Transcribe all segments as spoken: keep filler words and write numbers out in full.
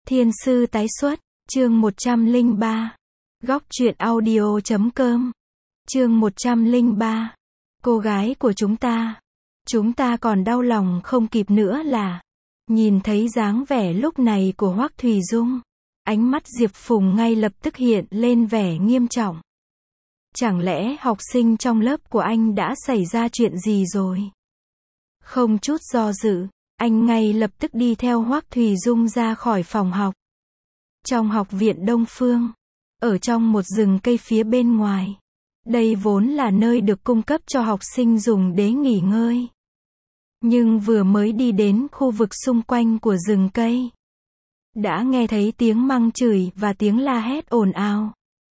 Thiên sư tái xuất, chương một trăm lẻ ba. Góc truyện audio chấm com. Chương một trăm lẻ ba. Cô gái của chúng ta. Chúng ta còn đau lòng không kịp nữa là nhìn thấy dáng vẻ lúc này của Hoắc Thùy Dung. Ánh mắt Diệp Phùng ngay lập tức hiện lên vẻ nghiêm trọng. Chẳng lẽ học sinh trong lớp của anh đã xảy ra chuyện gì rồi? Không chút do dự, anh ngay lập tức đi theo Hoắc Thùy Dung ra khỏi phòng học. Trong học viện Đông Phương, ở trong một rừng cây phía bên ngoài. Đây vốn là nơi được cung cấp cho học sinh dùng để nghỉ ngơi. Nhưng vừa mới đi đến khu vực xung quanh của rừng cây, đã nghe thấy tiếng mắng chửi và tiếng la hét ồn ào.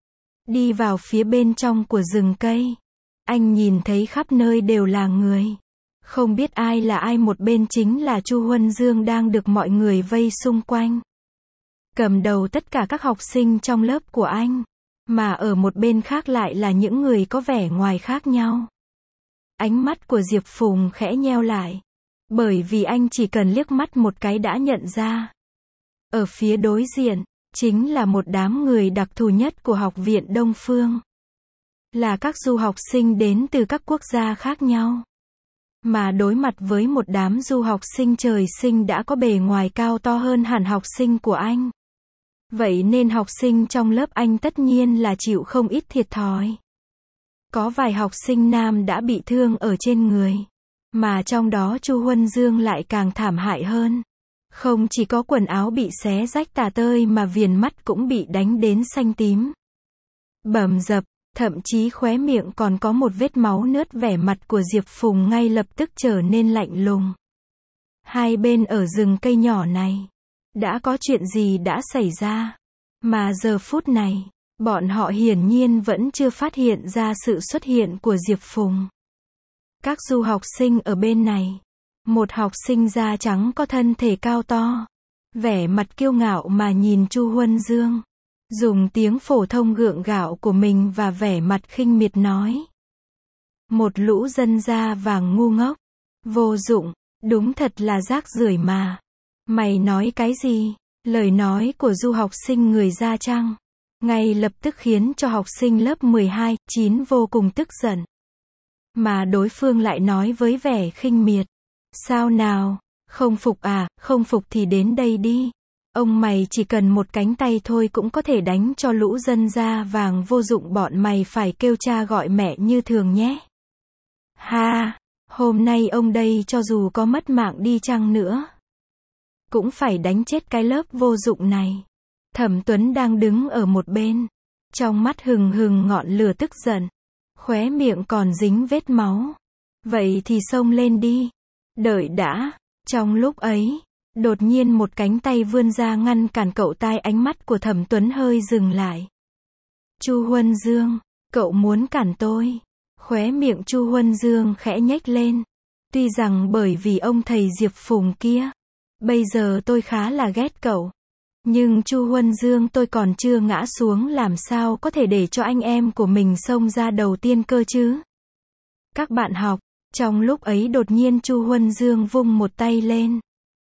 Đi vào phía bên trong của rừng cây, anh nhìn thấy khắp nơi đều là người. Không biết ai là ai, một bên chính là Chu Huân Dương đang được mọi người vây xung quanh. Cầm đầu tất cả các học sinh trong lớp của anh, mà ở một bên khác lại là những người có vẻ ngoài khác nhau. Ánh mắt của Diệp Phùng khẽ nheo lại, bởi vì anh chỉ cần liếc mắt một cái đã nhận ra. Ở phía đối diện, chính là một đám người đặc thù nhất của học viện Đông Phương. Là các du học sinh đến từ các quốc gia khác nhau. Mà đối mặt với một đám du học sinh trời sinh đã có bề ngoài cao to hơn hẳn học sinh của anh. Vậy nên học sinh trong lớp anh tất nhiên là chịu không ít thiệt thòi. Có vài học sinh nam đã bị thương ở trên người. Mà trong đó Chu Huân Dương lại càng thảm hại hơn. Không chỉ có quần áo bị xé rách tả tơi mà viền mắt cũng bị đánh đến xanh tím. Bầm dập, thậm chí khóe miệng còn có một vết máu nướt. Vẻ mặt của Diệp Phùng ngay lập tức trở nên lạnh lùng. Hai bên ở rừng cây nhỏ này, đã có chuyện gì đã xảy ra? Mà giờ phút này, bọn họ hiển nhiên vẫn chưa phát hiện ra sự xuất hiện của Diệp Phùng. Các du học sinh ở bên này, một học sinh da trắng có thân thể cao to, vẻ mặt kiêu ngạo mà nhìn Chu Huân Dương, dùng tiếng phổ thông gượng gạo của mình và vẻ mặt khinh miệt nói: một lũ dân da vàng ngu ngốc, vô dụng, đúng thật là rác rưởi mà. Mày nói cái gì? Lời nói của du học sinh người da trắng ngay lập tức khiến cho học sinh lớp mười hai, chín vô cùng tức giận. Mà đối phương lại nói với vẻ khinh miệt: sao nào, không phục à, không phục thì đến đây đi. Ông mày chỉ cần một cánh tay thôi cũng có thể đánh cho lũ dân da vàng vô dụng bọn mày phải kêu cha gọi mẹ như thường nhé. Ha, hôm nay ông đây cho dù có mất mạng đi chăng nữa, cũng phải đánh chết cái lớp vô dụng này. Thẩm Tuấn đang đứng ở một bên, trong mắt hừng hừng ngọn lửa tức giận, khóe miệng còn dính vết máu. Vậy thì xông lên đi. Đợi đã. Trong lúc ấy, đột nhiên một cánh tay vươn ra ngăn cản cậu tai. Ánh mắt của Thẩm Tuấn hơi dừng lại. Chu Huân Dương, cậu muốn cản tôi? Khóe miệng Chu Huân Dương khẽ nhếch lên. Tuy rằng bởi vì ông thầy Diệp Phùng kia, bây giờ tôi khá là ghét cậu. Nhưng Chu Huân Dương tôi còn chưa ngã xuống, làm sao có thể để cho anh em của mình xông ra đầu tiên cơ chứ? Các bạn học, trong lúc ấy đột nhiên Chu Huân Dương vung một tay lên.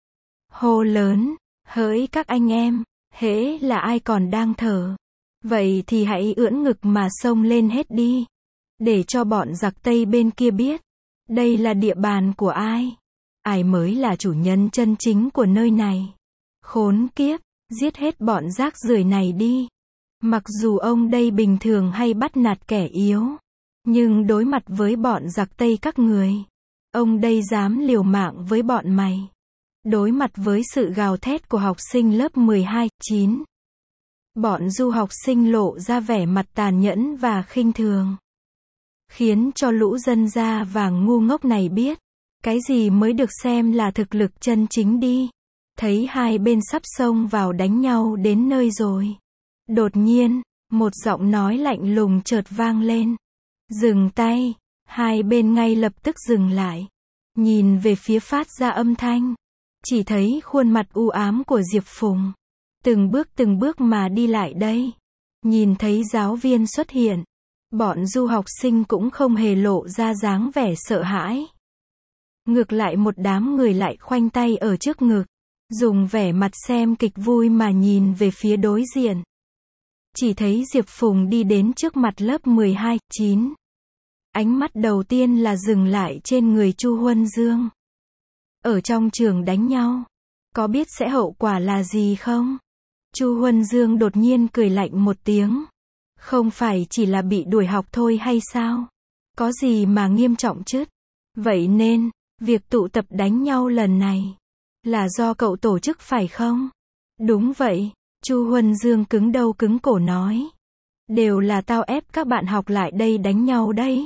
Hô lớn, hỡi các anh em, hễ là ai còn đang thở, vậy thì hãy ưỡn ngực mà xông lên hết đi. Để cho bọn giặc Tây bên kia biết, đây là địa bàn của ai. Ai mới là chủ nhân chân chính của nơi này. Khốn kiếp, giết hết bọn rác rưởi này đi. Mặc dù ông đây bình thường hay bắt nạt kẻ yếu, nhưng đối mặt với bọn giặc Tây các người, ông đây dám liều mạng với bọn mày. Đối mặt với sự gào thét của học sinh lớp mười hai, chín, bọn du học sinh lộ ra vẻ mặt tàn nhẫn và khinh thường. Khiến cho lũ dân da vàng ngu ngốc này biết, cái gì mới được xem là thực lực chân chính đi. Thấy hai bên sắp xông vào đánh nhau đến nơi rồi. Đột nhiên, một giọng nói lạnh lùng chợt vang lên. Dừng tay. Hai bên ngay lập tức dừng lại. Nhìn về phía phát ra âm thanh. Chỉ thấy khuôn mặt u ám của Diệp Phùng. Từng bước từng bước mà đi lại đây. Nhìn thấy giáo viên xuất hiện. Bọn du học sinh cũng không hề lộ ra dáng vẻ sợ hãi. Ngược lại một đám người lại khoanh tay ở trước ngực. dùng vẻ mặt xem kịch vui mà nhìn về phía đối diện. Chỉ thấy Diệp Phùng đi đến trước mặt lớp mười hai, chín. Ánh mắt đầu tiên là dừng lại trên người Chu Huân Dương. Ở trong trường đánh nhau, có biết sẽ hậu quả là gì không? Chu Huân Dương đột nhiên cười lạnh một tiếng. Không phải chỉ là bị đuổi học thôi hay sao? Có gì mà nghiêm trọng chứ? Vậy nên, việc tụ tập đánh nhau lần này, là do cậu tổ chức phải không? Đúng vậy, Chu Huân Dương cứng đầu cứng cổ nói. Đều là tao ép các bạn học lại đây đánh nhau đấy.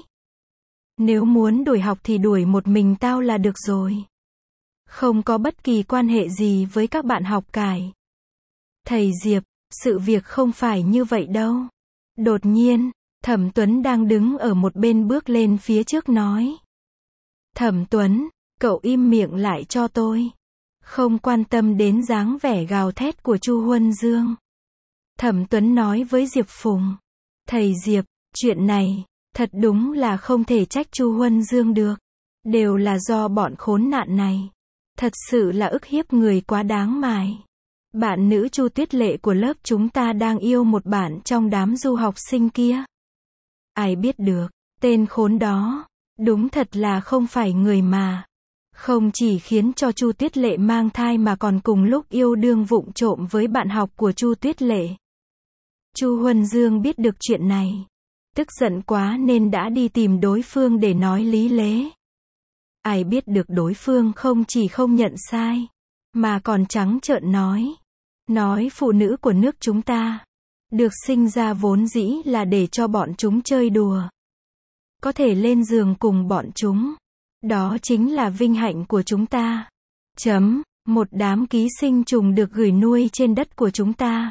Nếu muốn đuổi học thì đuổi một mình tao là được rồi. Không có bất kỳ quan hệ gì với các bạn học cải. Thầy Diệp, sự việc không phải như vậy đâu. Đột nhiên, Thẩm Tuấn đang đứng ở một bên bước lên phía trước nói. Thẩm Tuấn, cậu im miệng lại cho tôi. Không quan tâm đến dáng vẻ gào thét của Chu Huân Dương. Thẩm Tuấn nói với Diệp Phùng. Thầy Diệp, chuyện này, thật đúng là không thể trách Chu Huân Dương được. Đều là do bọn khốn nạn này. Thật sự là ức hiếp người quá đáng mài. Bạn nữ Chu Tuyết Lệ của lớp chúng ta đang yêu một bạn trong đám du học sinh kia. Ai biết được, tên khốn đó, đúng thật là không phải người mà. Không chỉ khiến cho Chu Tuyết Lệ mang thai mà còn cùng lúc yêu đương vụng trộm với bạn học của Chu Tuyết Lệ. Chu Huân Dương biết được chuyện này. Tức giận quá nên đã đi tìm đối phương để nói lý lẽ. Ai biết được đối phương không chỉ không nhận sai, mà còn trắng trợn nói. Nói phụ nữ của nước chúng ta, được sinh ra vốn dĩ là để cho bọn chúng chơi đùa. Có thể lên giường cùng bọn chúng. Đó chính là vinh hạnh của chúng ta. Chấm, một đám ký sinh trùng được gửi nuôi trên đất của chúng ta.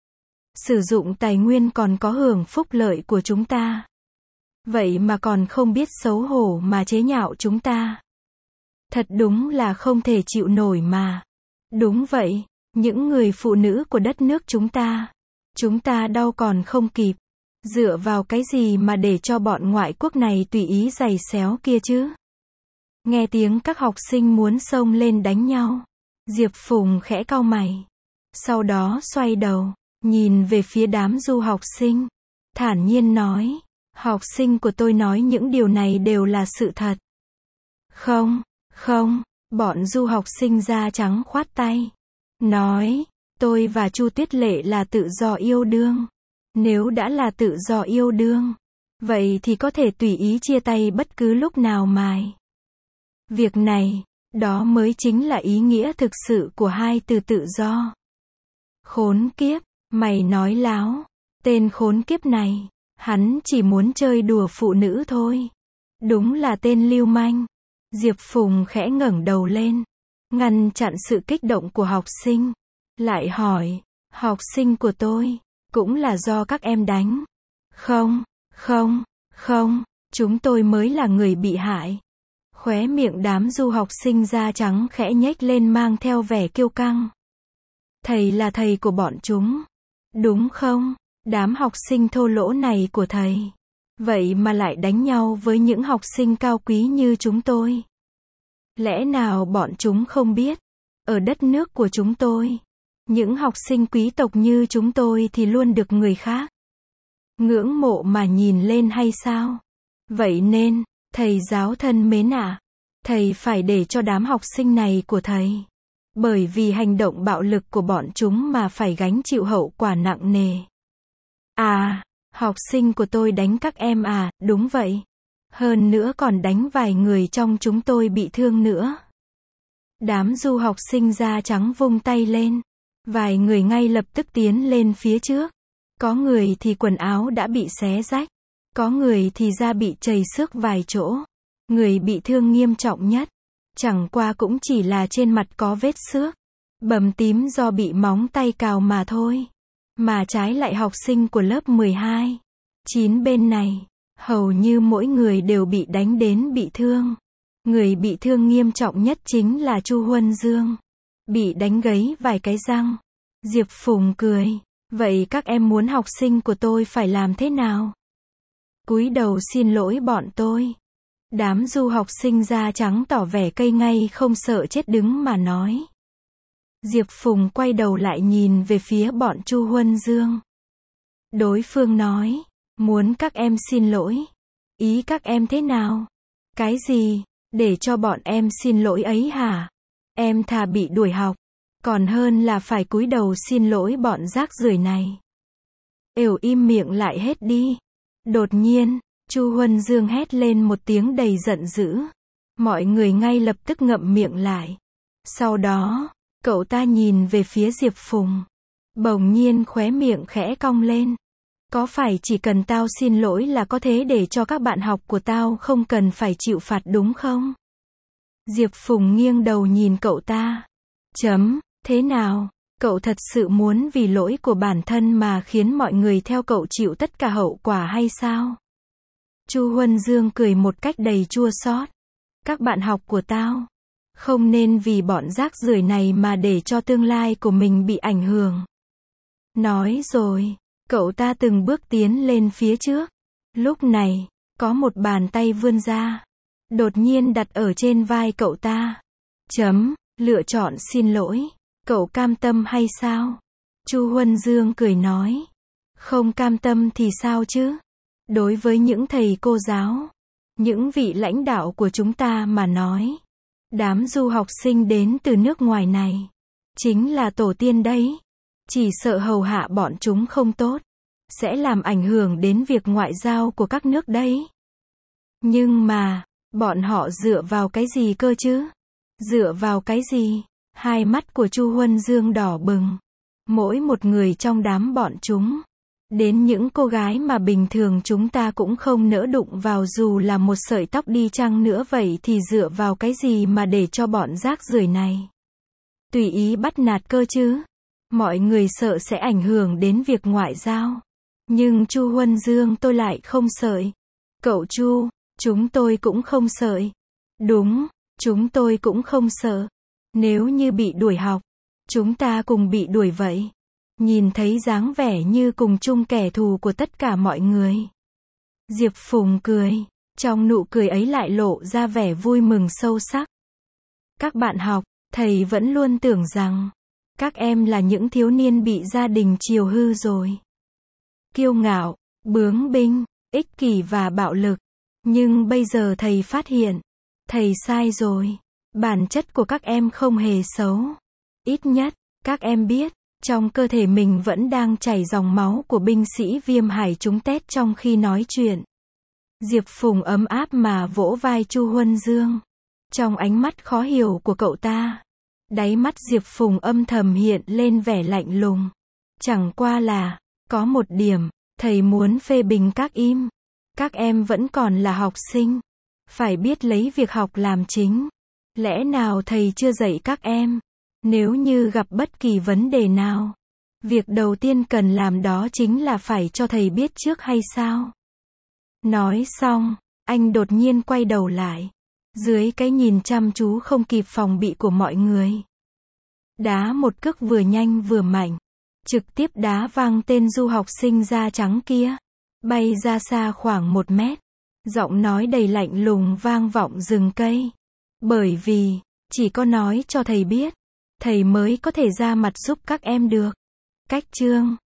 Sử dụng tài nguyên còn có hưởng phúc lợi của chúng ta. Vậy mà còn không biết xấu hổ mà chế nhạo chúng ta. Thật đúng là không thể chịu nổi mà. Đúng vậy, những người phụ nữ của đất nước chúng ta. Chúng ta đau còn không kịp. Dựa vào cái gì mà để cho bọn ngoại quốc này tùy ý giày xéo kia chứ? Nghe tiếng các học sinh muốn xông lên đánh nhau. Diệp Phùng khẽ cau mày. Sau đó xoay đầu, nhìn về phía đám du học sinh. Thản nhiên nói, học sinh của tôi nói những điều này đều là sự thật. Không, không, bọn du học sinh da trắng khoát tay. Nói, tôi và Chu Tuyết Lệ là tự do yêu đương. Nếu đã là tự do yêu đương, vậy thì có thể tùy ý chia tay bất cứ lúc nào mài. Việc này, đó mới chính là ý nghĩa thực sự của hai từ tự do. Khốn kiếp, mày nói láo. Tên khốn kiếp này, hắn chỉ muốn chơi đùa phụ nữ thôi. Đúng là tên lưu manh. Diệp Phùng khẽ ngẩng đầu lên, ngăn chặn sự kích động của học sinh. Lại hỏi, học sinh của tôi, cũng là do các em đánh. Không, không, không, chúng tôi mới là người bị hại. Khóe miệng đám du học sinh da trắng khẽ nhếch lên mang theo vẻ kiêu căng. Thầy là thầy của bọn chúng. Đúng không? Đám học sinh thô lỗ này của thầy. Vậy mà lại đánh nhau với những học sinh cao quý như chúng tôi. Lẽ nào bọn chúng không biết? Ở đất nước của chúng tôi, những học sinh quý tộc như chúng tôi thì luôn được người khác ngưỡng mộ mà nhìn lên hay sao? Vậy nên, thầy giáo thân mến ạ, thầy phải để cho đám học sinh này của thầy, bởi vì hành động bạo lực của bọn chúng mà phải gánh chịu hậu quả nặng nề. À, học sinh của tôi đánh các em à, đúng vậy. Hơn nữa còn đánh vài người trong chúng tôi bị thương nữa. Đám du học sinh da trắng vung tay lên. Vài người ngay lập tức tiến lên phía trước. Có người thì quần áo đã bị xé rách. Có người thì da bị chảy xước vài chỗ. Người bị thương nghiêm trọng nhất, chẳng qua cũng chỉ là trên mặt có vết xước, bầm tím do bị móng tay cào mà thôi. Mà trái lại học sinh của lớp mười hai, chín bên này, hầu như mỗi người đều bị đánh đến bị thương. Người bị thương nghiêm trọng nhất chính là Chu Huân Dương. Bị đánh gãy vài cái răng. Diệp Phùng cười. Vậy các em muốn học sinh của tôi phải làm thế nào? Cúi đầu xin lỗi bọn tôi. Đám du học sinh da trắng tỏ vẻ cây ngay không sợ chết đứng mà nói. Diệp Phùng quay đầu lại nhìn về phía bọn Chu Huân Dương. Đối phương nói, muốn các em xin lỗi. Ý các em thế nào? Cái gì? Để cho bọn em xin lỗi ấy hả? Em thà bị đuổi học, còn hơn là phải cúi đầu xin lỗi bọn rác rưởi này. Ều im miệng lại hết đi. Đột nhiên, Chu Huân Dương hét lên một tiếng đầy giận dữ. Mọi người ngay lập tức ngậm miệng lại. Sau đó, cậu ta nhìn về phía Diệp Phùng. Bỗng nhiên khóe miệng khẽ cong lên. Có phải chỉ cần tao xin lỗi là có thể để cho các bạn học của tao không cần phải chịu phạt đúng không? Diệp Phùng nghiêng đầu nhìn cậu ta. Chấm, thế nào? Cậu thật sự muốn vì lỗi của bản thân mà khiến mọi người theo cậu chịu tất cả hậu quả hay sao? Chu Huân Dương cười một cách đầy chua xót. Các bạn học của tao không nên vì bọn rác rưởi này mà để cho tương lai của mình bị ảnh hưởng. Nói rồi, cậu ta từng bước tiến lên phía trước. Lúc này, có một bàn tay vươn ra, đột nhiên đặt ở trên vai cậu ta. Chấm, lựa chọn xin lỗi. Cậu cam tâm hay sao? Chu Huân Dương cười nói. Không cam tâm thì sao chứ? Đối với những thầy cô giáo, những vị lãnh đạo của chúng ta mà nói, đám du học sinh đến từ nước ngoài này chính là tổ tiên đấy. Chỉ sợ hầu hạ bọn chúng không tốt, sẽ làm ảnh hưởng đến việc ngoại giao của các nước đấy. Nhưng mà, bọn họ dựa vào cái gì cơ chứ? Dựa vào cái gì? Hai mắt của Chu Huân Dương đỏ bừng. Mỗi một người trong đám bọn chúng, đến những cô gái mà bình thường chúng ta cũng không nỡ đụng vào dù là một sợi tóc đi chăng nữa, vậy thì dựa vào cái gì mà để cho bọn rác rưởi này tùy ý bắt nạt cơ chứ? Mọi người sợ sẽ ảnh hưởng đến việc ngoại giao. Nhưng Chu Huân Dương tôi lại không sợ. Cậu Chu, chúng tôi cũng không sợ. Đúng, chúng tôi cũng không sợ. Nếu như bị đuổi học, chúng ta cùng bị đuổi vậy. Nhìn thấy dáng vẻ như cùng chung kẻ thù của tất cả mọi người. Diệp Phùng cười, trong nụ cười ấy lại lộ ra vẻ vui mừng sâu sắc. Các bạn học, thầy vẫn luôn tưởng rằng các em là những thiếu niên bị gia đình chiều hư rồi. Kiêu ngạo, bướng binh, ích kỷ và bạo lực. Nhưng bây giờ thầy phát hiện, thầy sai rồi. Bản chất của các em không hề xấu. Ít nhất, các em biết, trong cơ thể mình vẫn đang chảy dòng máu của binh sĩ Viêm Hải chúng tét trong khi nói chuyện. Diệp Phùng ấm áp mà vỗ vai Chu Huân Dương. Trong ánh mắt khó hiểu của cậu ta, đáy mắt Diệp Phùng âm thầm hiện lên vẻ lạnh lùng. Chẳng qua là, có một điểm, thầy muốn phê bình các im. Các em vẫn còn là học sinh, phải biết lấy việc học làm chính. Lẽ nào thầy chưa dạy các em? Nếu như gặp bất kỳ vấn đề nào, việc đầu tiên cần làm đó chính là phải cho thầy biết trước hay sao? Nói xong, anh đột nhiên quay đầu lại. Dưới cái nhìn chăm chú không kịp phòng bị của mọi người, đá một cước vừa nhanh vừa mạnh, trực tiếp đá văng tên du học sinh da trắng kia, bay ra xa khoảng một mét. Giọng nói đầy lạnh lùng vang vọng rừng cây. Bởi vì, chỉ có nói cho thầy biết, thầy mới có thể ra mặt giúp các em được. Cách chương